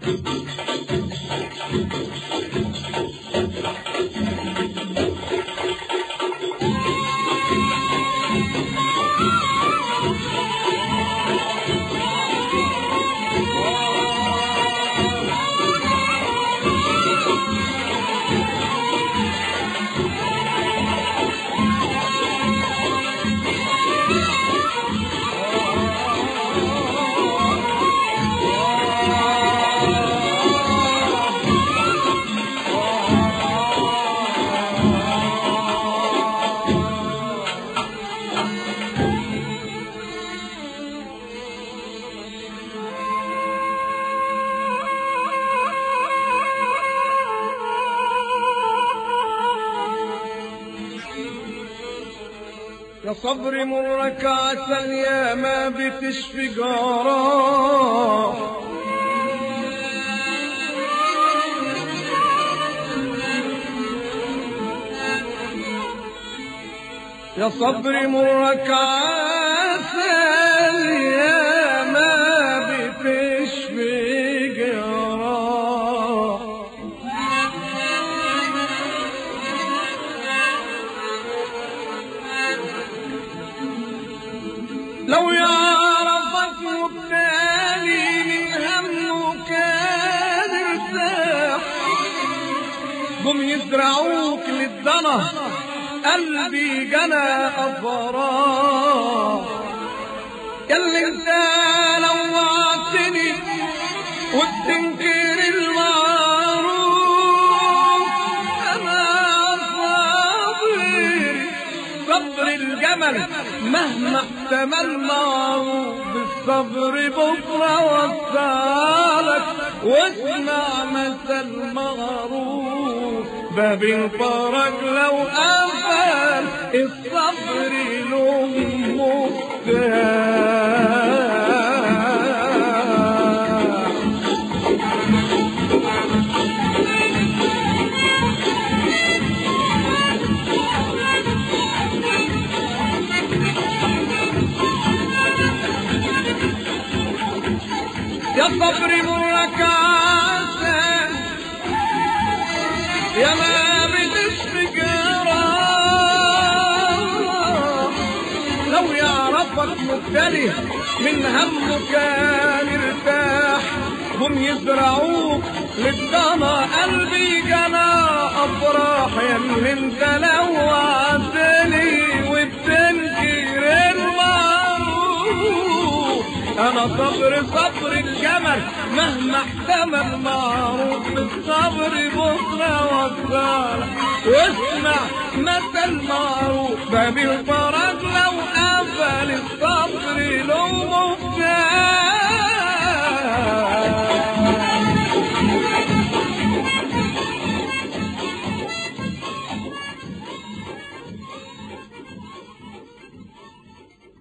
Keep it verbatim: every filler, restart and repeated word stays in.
يا صبري مرك عسل يا ما بتشفي جراح، يا صبري مرك عسل يا ما بتشفي جراح، لو يعرفك مبتالي من همه كان ارتاح، قم يزرعوك للضنا قلبي جنى أفراح، ياللي انت لوعتني وبتنكر المعروف، انا صابر صبر الجمل مهما احتمل معروف، بالصبر بكره وصالك واسمع مثل معروف، باب الفرج لو قفل الصبر له مفتاح. يا صبري مرك عسل يا ما بتشفي جراح، لو يعرفك مبتلي من همه كان ارتاح، هم يزرعوك للضنا قلبي جنى أفراح، ياللي انت لوعتني وبتنكر المعروف، انا صبر صبر الجمل مهما احتمل معروف، بالصبر بكره وصالك واسمع مثل معروف، باب الفرج